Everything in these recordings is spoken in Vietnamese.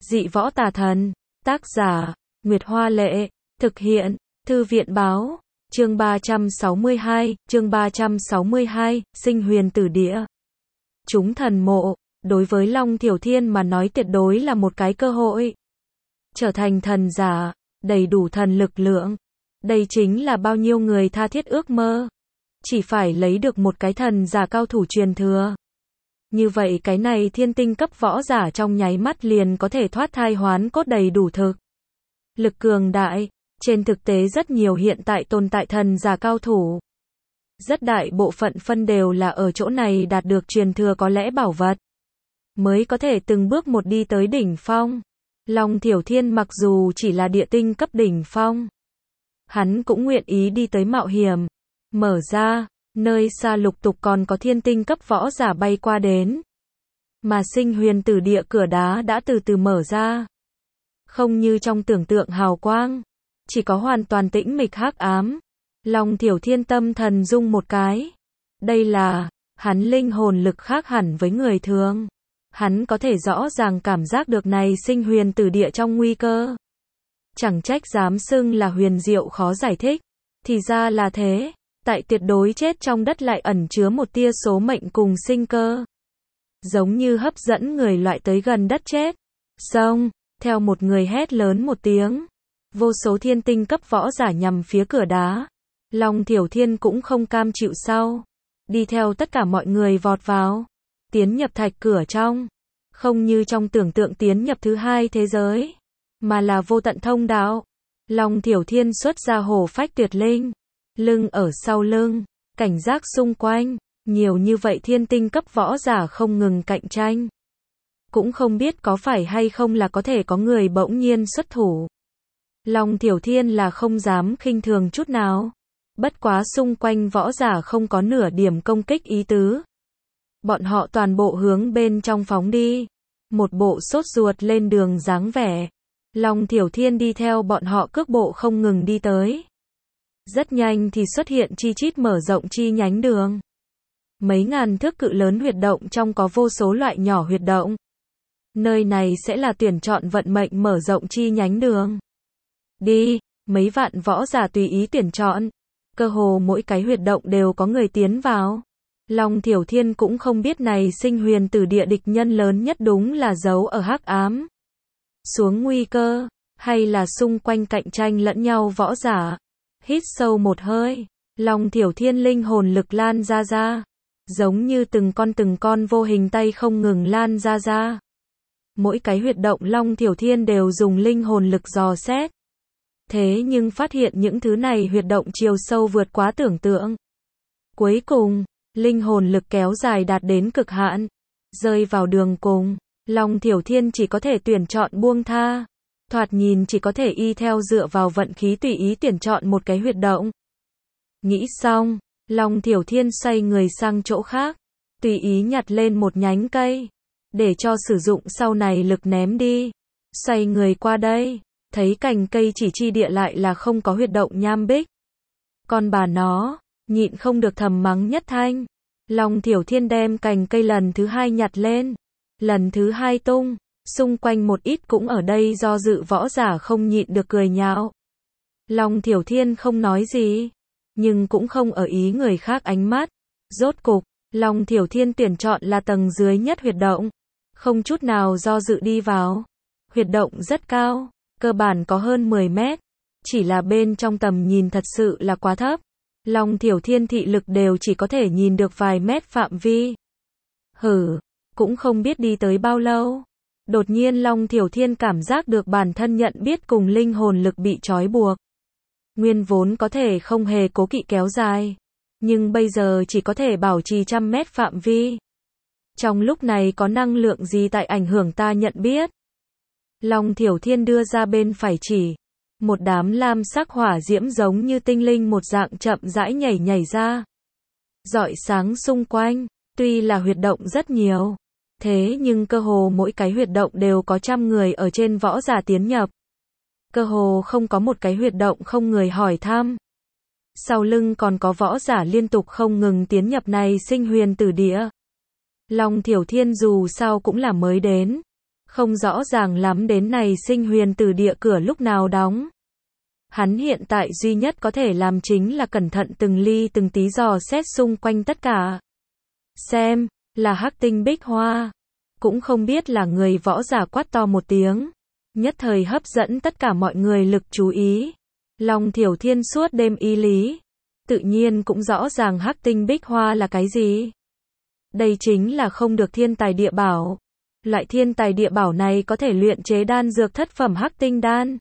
Dị võ tà thần. Tác giả, Nguyệt Hoa Lệ. Thực hiện, Thư viện Báo. Chương 362, Sinh Huyền Tử Địa. Chúng thần mộ, đối với Long Thiểu Thiên mà nói tuyệt đối là một cái cơ hội. Trở thành thần giả, đầy đủ thần lực lượng. Đây chính là bao nhiêu người tha thiết ước mơ. Chỉ phải lấy được một cái thần giả cao thủ truyền thừa. Như vậy cái này thiên tinh cấp võ giả trong nháy mắt liền có thể thoát thai hoán cốt đầy đủ thực. Lực cường đại, trên thực tế rất nhiều hiện tại tồn tại thần giả cao thủ. Rất đại bộ phận phân đều là ở chỗ này đạt được truyền thừa có lẽ bảo vật. Mới có thể từng bước một đi tới đỉnh phong. Long Thiểu Thiên mặc dù chỉ là địa tinh cấp đỉnh phong. Hắn cũng nguyện ý đi tới mạo hiểm. Mở ra, nơi xa lục tục còn có thiên tinh cấp võ giả bay qua đến. Mà Sinh Huyền Tử Địa cửa đá đã từ từ mở ra. Không như trong tưởng tượng hào quang. Chỉ có hoàn toàn tĩnh mịch hắc ám. Long Thiểu Thiên tâm thần rung một cái. Đây là, hắn linh hồn lực khác hẳn với người thường. Hắn có thể rõ ràng cảm giác được này Sinh Huyền Tử Địa trong nguy cơ. Chẳng trách dám xưng là huyền diệu khó giải thích. Thì ra là thế. Tại tuyệt đối chết trong đất lại ẩn chứa một tia số mệnh cùng sinh cơ. Giống như hấp dẫn người loại tới gần đất chết. Xong, theo một người hét lớn một tiếng. Vô số thiên tinh cấp võ giả nhằm phía cửa đá. Long Thiểu Thiên cũng không cam chịu sau. Đi theo tất cả mọi người vọt vào. Tiến nhập thạch cửa trong. Không như trong tưởng tượng tiến nhập thứ hai thế giới. Mà là vô tận thông đạo. Long Thiểu Thiên xuất ra hổ phách tuyệt linh. Lưng ở sau lưng. Cảnh giác xung quanh. Nhiều như vậy thiên tinh cấp võ giả không ngừng cạnh tranh. Cũng không biết có phải hay không là có thể có người bỗng nhiên xuất thủ. Long Thiểu Thiên là không dám khinh thường chút nào. Bất quá xung quanh võ giả không có nửa điểm công kích ý tứ. Bọn họ toàn bộ hướng bên trong phóng đi. Một bộ sốt ruột lên đường dáng vẻ. Long Thiểu Thiên đi theo bọn họ cước bộ không ngừng đi tới. Rất nhanh thì xuất hiện chi chít mở rộng chi nhánh đường. Mấy ngàn thước cự lớn huyệt động trong có vô số loại nhỏ huyệt động. Nơi này sẽ là tuyển chọn vận mệnh mở rộng chi nhánh đường. Đi, mấy vạn võ giả tùy ý tuyển chọn. Cơ hồ mỗi cái huyệt động đều có người tiến vào. Long Thiểu Thiên cũng không biết này Sinh Huyền Tử Địa địch nhân lớn nhất đúng là giấu ở hắc ám. Xuống nguy cơ, hay là xung quanh cạnh tranh lẫn nhau võ giả. Hít sâu một hơi, Long Thiểu Thiên linh hồn lực lan ra. Giống như từng con vô hình tay không ngừng lan ra. Mỗi cái huyệt động Long Thiểu Thiên đều dùng linh hồn lực dò xét. Thế nhưng phát hiện những thứ này huyệt động chiều sâu vượt quá tưởng tượng. Cuối cùng, linh hồn lực kéo dài đạt đến cực hạn. Rơi vào đường cùng, Long Thiểu Thiên chỉ có thể tuyển chọn buông tha. Thoạt nhìn chỉ có thể y theo dựa vào vận khí tùy ý tuyển chọn một cái huyệt động. Nghĩ xong, Long Thiểu Thiên xoay người sang chỗ khác. Tùy ý nhặt lên một nhánh cây. Để cho sử dụng sau này lực ném đi. Xoay người qua đây. Thấy cành cây chỉ chi địa lại là không có huyệt động nham bích. Con bà nó, nhịn không được thầm mắng nhất thanh. Long Thiểu Thiên đem cành cây lần thứ hai nhặt lên. Lần thứ hai tung. Xung quanh một ít cũng ở đây do dự võ giả không nhịn được cười nhạo. Long Thiểu Thiên không nói gì. Nhưng cũng không ở ý người khác ánh mắt. Rốt cục, Long Thiểu Thiên tuyển chọn là tầng dưới nhất huyệt động. Không chút nào do dự đi vào. Huyệt động rất cao. Cơ bản có hơn 10 mét. Chỉ là bên trong tầm nhìn thật sự là quá thấp. Long Thiểu Thiên thị lực đều chỉ có thể nhìn được vài mét phạm vi. Cũng không biết đi tới bao lâu. Đột nhiên Long Thiểu Thiên cảm giác được bản thân nhận biết cùng linh hồn lực bị trói buộc. Nguyên vốn có thể không hề cố kỵ kéo dài. Nhưng bây giờ chỉ có thể bảo trì 100 mét phạm vi. Trong lúc này có năng lượng gì tại ảnh hưởng ta nhận biết? Long Thiểu Thiên đưa ra bên phải chỉ. Một đám lam sắc hỏa diễm giống như tinh linh một dạng chậm rãi nhảy ra. Rọi sáng xung quanh. Tuy là huyệt động rất nhiều. Thế nhưng cơ hồ mỗi cái huyệt động đều có 100 người ở trên võ giả tiến nhập. Cơ hồ không có một cái huyệt động không người hỏi thăm. Sau lưng còn có võ giả liên tục không ngừng tiến nhập này Sinh Huyền Tử Địa. Long Thiểu Thiên dù sao cũng là mới đến. Không rõ ràng lắm đến này Sinh Huyền Tử Địa cửa lúc nào đóng. Hắn hiện tại duy nhất có thể làm chính là cẩn thận từng ly từng tí dò xét xung quanh tất cả. Xem, là Hắc Tinh Bích Hoa. Cũng không biết là người võ giả quát to một tiếng. Nhất thời hấp dẫn tất cả mọi người lực chú ý. Long Thiểu Thiên suốt đêm y lý. Tự nhiên cũng rõ ràng Hắc Tinh Bích Hoa là cái gì. Đây chính là không được thiên tài địa bảo. Loại thiên tài địa bảo này có thể luyện chế đan dược thất phẩm Hắc Tinh Đan.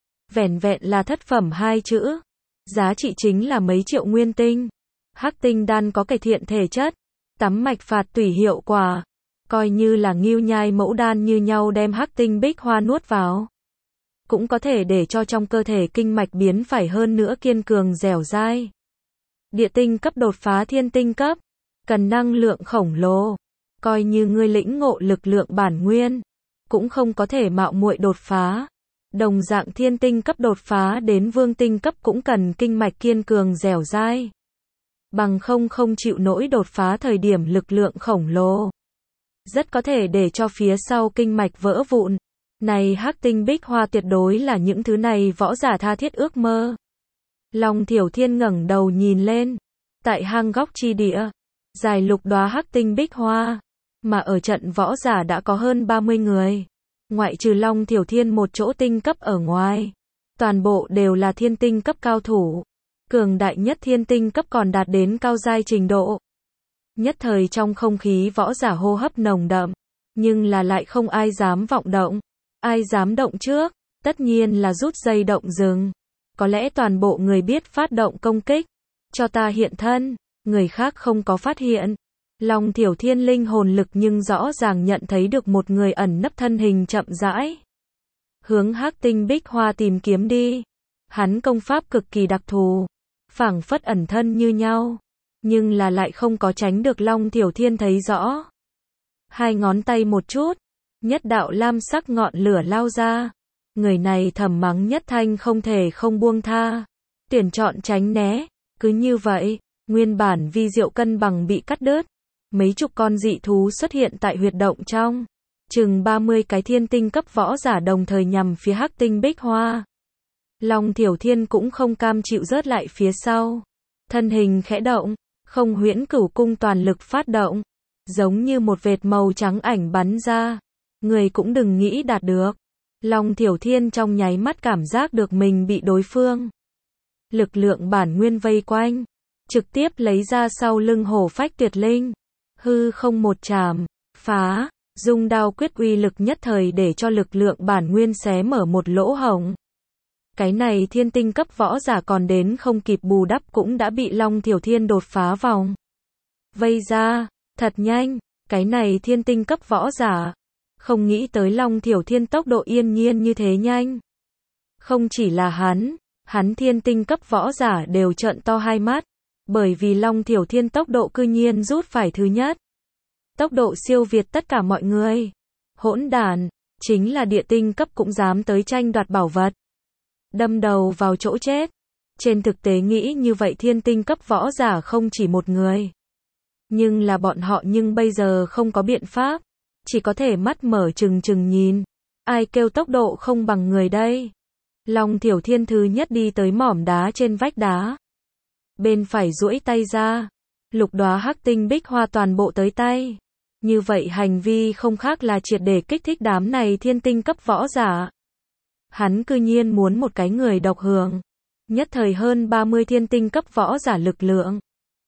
Vẻn vẹn là thất phẩm 2 chữ. Giá trị chính là mấy triệu nguyên tinh. Hắc Tinh Đan có cải thiện thể chất, tắm mạch phạt tủy hiệu quả. Coi như là ngưu nhai mẫu đan như nhau đem Hắc Tinh Bích Hoa nuốt vào. Cũng có thể để cho trong cơ thể kinh mạch biến phải hơn nữa kiên cường dẻo dai. Địa tinh cấp đột phá thiên tinh cấp. Cần năng lượng khổng lồ. Coi như ngươi lĩnh ngộ lực lượng bản nguyên. Cũng không có thể mạo muội đột phá. Đồng dạng thiên tinh cấp đột phá đến vương tinh cấp cũng cần kinh mạch kiên cường dẻo dai. Bằng không chịu nổi đột phá thời điểm lực lượng khổng lồ. Rất có thể để cho phía sau kinh mạch vỡ vụn. Này Hắc Tinh Bích Hoa tuyệt đối là những thứ này võ giả tha thiết ước mơ. Long Thiểu Thiên ngẩng đầu nhìn lên. Tại hang góc chi địa, dài lục đóa Hắc Tinh Bích Hoa. Mà ở trận võ giả đã có hơn 30 người. Ngoại trừ Long Thiểu Thiên một chỗ tinh cấp ở ngoài. Toàn bộ đều là thiên tinh cấp cao thủ. Cường đại nhất thiên tinh cấp còn đạt đến cao giai trình độ. Nhất thời trong không khí võ giả hô hấp nồng đậm. Nhưng là lại không ai dám vọng động. Ai dám động trước, tất nhiên là rút dây động rừng. Có lẽ toàn bộ người biết phát động công kích. Cho ta hiện thân, người khác không có phát hiện. Long Thiểu Thiên linh hồn lực nhưng rõ ràng nhận thấy được một người ẩn nấp thân hình chậm rãi. Hướng Hắc Tinh Bích Hoa tìm kiếm đi. Hắn công pháp cực kỳ đặc thù. Phảng phất ẩn thân như nhau. Nhưng là lại không có tránh được Long Thiểu Thiên thấy rõ. Hai ngón tay một chút. Nhất đạo lam sắc ngọn lửa lao ra. Người này thầm mắng Nhất Thanh không thể không buông tha. Tuyển chọn tránh né. Cứ như vậy, nguyên bản vi diệu cân bằng bị cắt đứt. Mấy chục con dị thú xuất hiện tại huyệt động trong. Chừng 30 cái thiên tinh cấp võ giả đồng thời nhằm phía Hắc Tinh Bích Hoa. Long Thiểu Thiên cũng không cam chịu rớt lại phía sau. Thân hình khẽ động, không huyễn cửu cung toàn lực phát động. Giống như một vệt màu trắng ảnh bắn ra. Người cũng đừng nghĩ đạt được. Long Thiểu Thiên trong nháy mắt cảm giác được mình bị đối phương. Lực lượng bản nguyên vây quanh. Trực tiếp lấy ra sau lưng hổ phách tuyệt linh. Hư không một chạm, phá, dung đao quyết uy lực nhất thời để cho lực lượng bản nguyên xé mở một lỗ hổng. Cái này thiên tinh cấp võ giả còn đến không kịp bù đắp cũng đã bị Long Thiểu Thiên đột phá vòng. Vây ra, thật nhanh, cái này thiên tinh cấp võ giả. Không nghĩ tới Long Thiểu Thiên tốc độ yên nhiên như thế nhanh. Không chỉ là hắn thiên tinh cấp võ giả đều trợn to hai mắt. Bởi vì Long Thiểu Thiên tốc độ cư nhiên rút phải thứ nhất. Tốc độ siêu việt tất cả mọi người. Hỗn đản, chính là địa tinh cấp cũng dám tới tranh đoạt bảo vật. Đâm đầu vào chỗ chết. Trên thực tế nghĩ như vậy thiên tinh cấp võ giả không chỉ một người. Nhưng là bọn họ nhưng bây giờ không có biện pháp. Chỉ có thể mắt mở trừng trừng nhìn. Ai kêu tốc độ không bằng người đây. Long Thiểu Thiên thứ nhất đi tới mỏm đá trên vách đá. Bên phải duỗi tay ra. Lục đóa Hắc Tinh Bích Hoa toàn bộ tới tay. Như vậy hành vi không khác là triệt để kích thích đám này thiên tinh cấp võ giả. Hắn cư nhiên muốn một cái người độc hưởng. Nhất thời hơn 30 thiên tinh cấp võ giả lực lượng.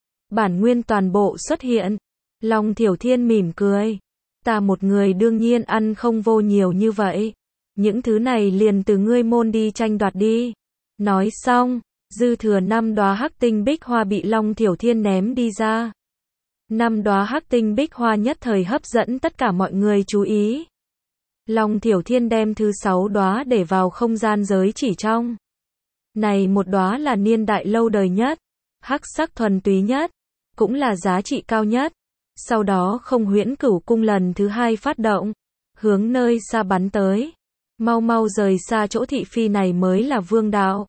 Bản nguyên toàn bộ xuất hiện. Long Thiểu Thiên mỉm cười. Ta một người đương nhiên ăn không vô nhiều như vậy. Những thứ này liền từ ngươi môn đi tranh đoạt đi. Nói xong, dư thừa 5 đóa Hắc Tinh Bích Hoa bị Long Thiểu Thiên ném đi ra. 5 đóa Hắc Tinh Bích Hoa nhất thời hấp dẫn tất cả mọi người chú ý. Long Thiểu Thiên đem thứ 6 đóa để vào không gian giới chỉ trong. Này một đóa là niên đại lâu đời nhất, hắc sắc thuần túy nhất, cũng là giá trị cao nhất. Sau đó không huyễn cửu cung lần thứ 2 phát động, hướng nơi xa bắn tới. Mau mau rời xa chỗ thị phi này mới là vương đạo.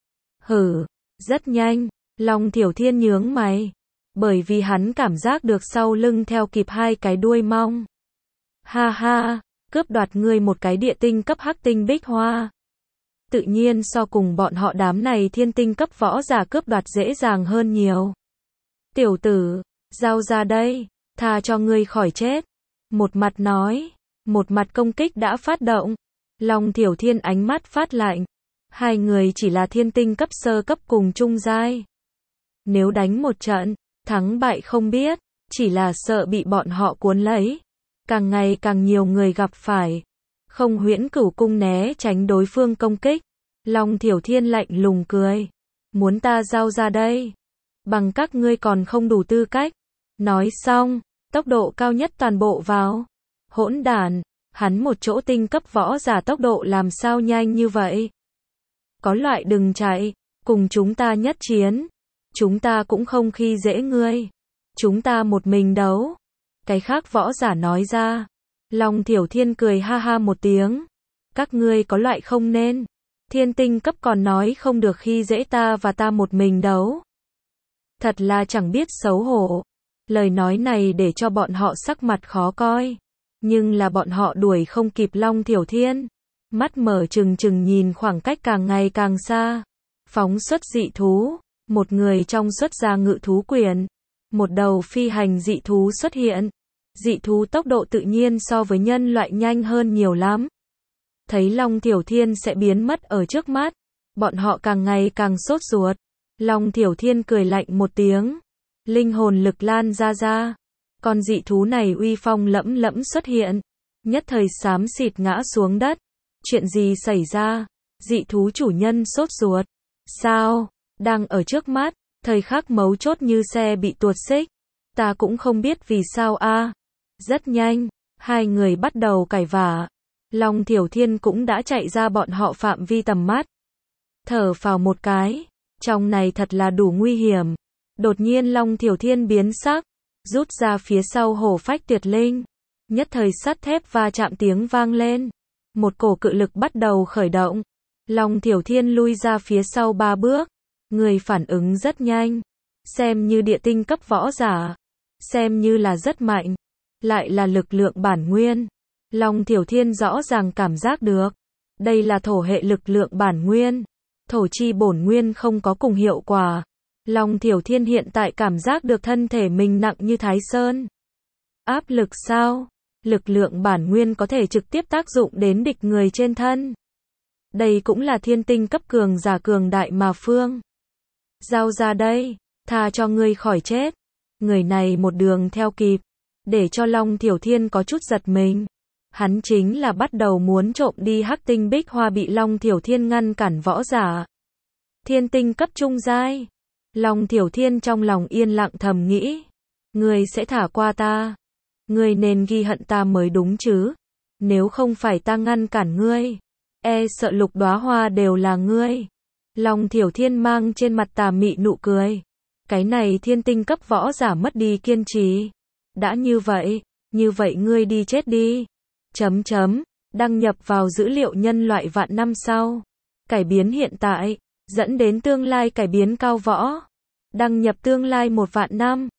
Hử, rất nhanh, Long Thiểu Thiên nhướng mày, bởi vì hắn cảm giác được sau lưng theo kịp 2 cái đuôi mong. Ha ha, cướp đoạt ngươi một cái địa tinh cấp hắc tinh bích hoa. Tự nhiên so cùng bọn họ đám này thiên tinh cấp võ giả cướp đoạt dễ dàng hơn nhiều. Tiểu tử, giao ra đây, tha cho ngươi khỏi chết. Một mặt nói, một mặt công kích đã phát động. Long Thiểu Thiên ánh mắt phát lạnh. Hai người chỉ là thiên tinh cấp sơ cấp cùng trung giai. Nếu đánh một trận, thắng bại không biết, chỉ là sợ bị bọn họ cuốn lấy. Càng ngày càng nhiều người gặp phải. Không Huyễn Cửu Cung né tránh đối phương công kích. Long Thiểu Thiên lạnh lùng cười. Muốn ta giao ra đây? Bằng các ngươi còn không đủ tư cách. Nói xong, tốc độ cao nhất toàn bộ vào. Hỗn đản, hắn một chỗ tinh cấp võ giả tốc độ làm sao nhanh như vậy? Có loại đừng chạy, cùng chúng ta nhất chiến. Chúng ta cũng không khi dễ ngươi. Chúng ta một mình đấu. Cái khác võ giả nói ra. Long Thiểu Thiên cười ha ha một tiếng. Các ngươi có loại không nên. Thiên tinh cấp còn nói không được khi dễ ta và ta một mình đấu. Thật là chẳng biết xấu hổ. Lời nói này để cho bọn họ sắc mặt khó coi. Nhưng là bọn họ đuổi không kịp Long Thiểu Thiên. Mắt mở trừng trừng nhìn khoảng cách càng ngày càng xa. Phóng xuất dị thú. Một người trong xuất ra ngự thú quyền. Một đầu phi hành dị thú xuất hiện. Dị thú tốc độ tự nhiên so với nhân loại nhanh hơn nhiều lắm. Thấy Long Thiểu Thiên sẽ biến mất ở trước mắt. Bọn họ càng ngày càng sốt ruột. Long Thiểu Thiên cười lạnh một tiếng. Linh hồn lực lan ra. Con dị thú này uy phong lẫm lẫm xuất hiện. Nhất thời xám xịt ngã xuống đất. Chuyện gì xảy ra? Dị thú chủ nhân sốt ruột. Sao? Đang ở trước mắt. Thời khắc mấu chốt như xe bị tuột xích. Ta cũng không biết vì sao a. Rất nhanh. Hai người bắt đầu cãi vã. Long Thiểu Thiên cũng đã chạy ra bọn họ phạm vi tầm mắt. Thở phào một cái. Trong này thật là đủ nguy hiểm. Đột nhiên Long Thiểu Thiên biến sắc. Rút ra phía sau hổ phách tuyệt linh. Nhất thời sắt thép va chạm tiếng vang lên. Một cổ cự lực bắt đầu khởi động. Long Thiểu Thiên lui ra phía sau 3 bước. Người phản ứng rất nhanh. Xem như địa tinh cấp võ giả. Xem như là rất mạnh. Lại là lực lượng bản nguyên. Long Thiểu Thiên rõ ràng cảm giác được. Đây là thổ hệ lực lượng bản nguyên. Thổ chi bổn nguyên không có cùng hiệu quả. Long Thiểu Thiên hiện tại cảm giác được thân thể mình nặng như Thái Sơn. Áp lực sao? Lực lượng bản nguyên có thể trực tiếp tác dụng đến địch người trên thân. Đây cũng là thiên tinh cấp cường giả cường đại mà phương. Giao ra đây, tha cho ngươi khỏi chết. Người này một đường theo kịp. Để cho Long Thiểu Thiên có chút giật mình. Hắn chính là bắt đầu muốn trộm đi hắc tinh bích hoa bị Long Thiểu Thiên ngăn cản võ giả. Thiên tinh cấp trung giai. Long Thiểu Thiên trong lòng yên lặng thầm nghĩ. Ngươi sẽ thả qua ta. Ngươi nên ghi hận ta mới đúng chứ. Nếu không phải ta ngăn cản ngươi. E sợ lục đóa hoa đều là ngươi. Long Thiểu Thiên mang trên mặt tà mị nụ cười. Cái này thiên tinh cấp võ giả mất đi kiên trì. Đã như vậy ngươi đi chết đi. Đăng nhập vào dữ liệu nhân loại vạn năm sau. Cải biến hiện tại, dẫn đến tương lai cải biến cao võ. Đăng nhập tương lai 1 vạn năm.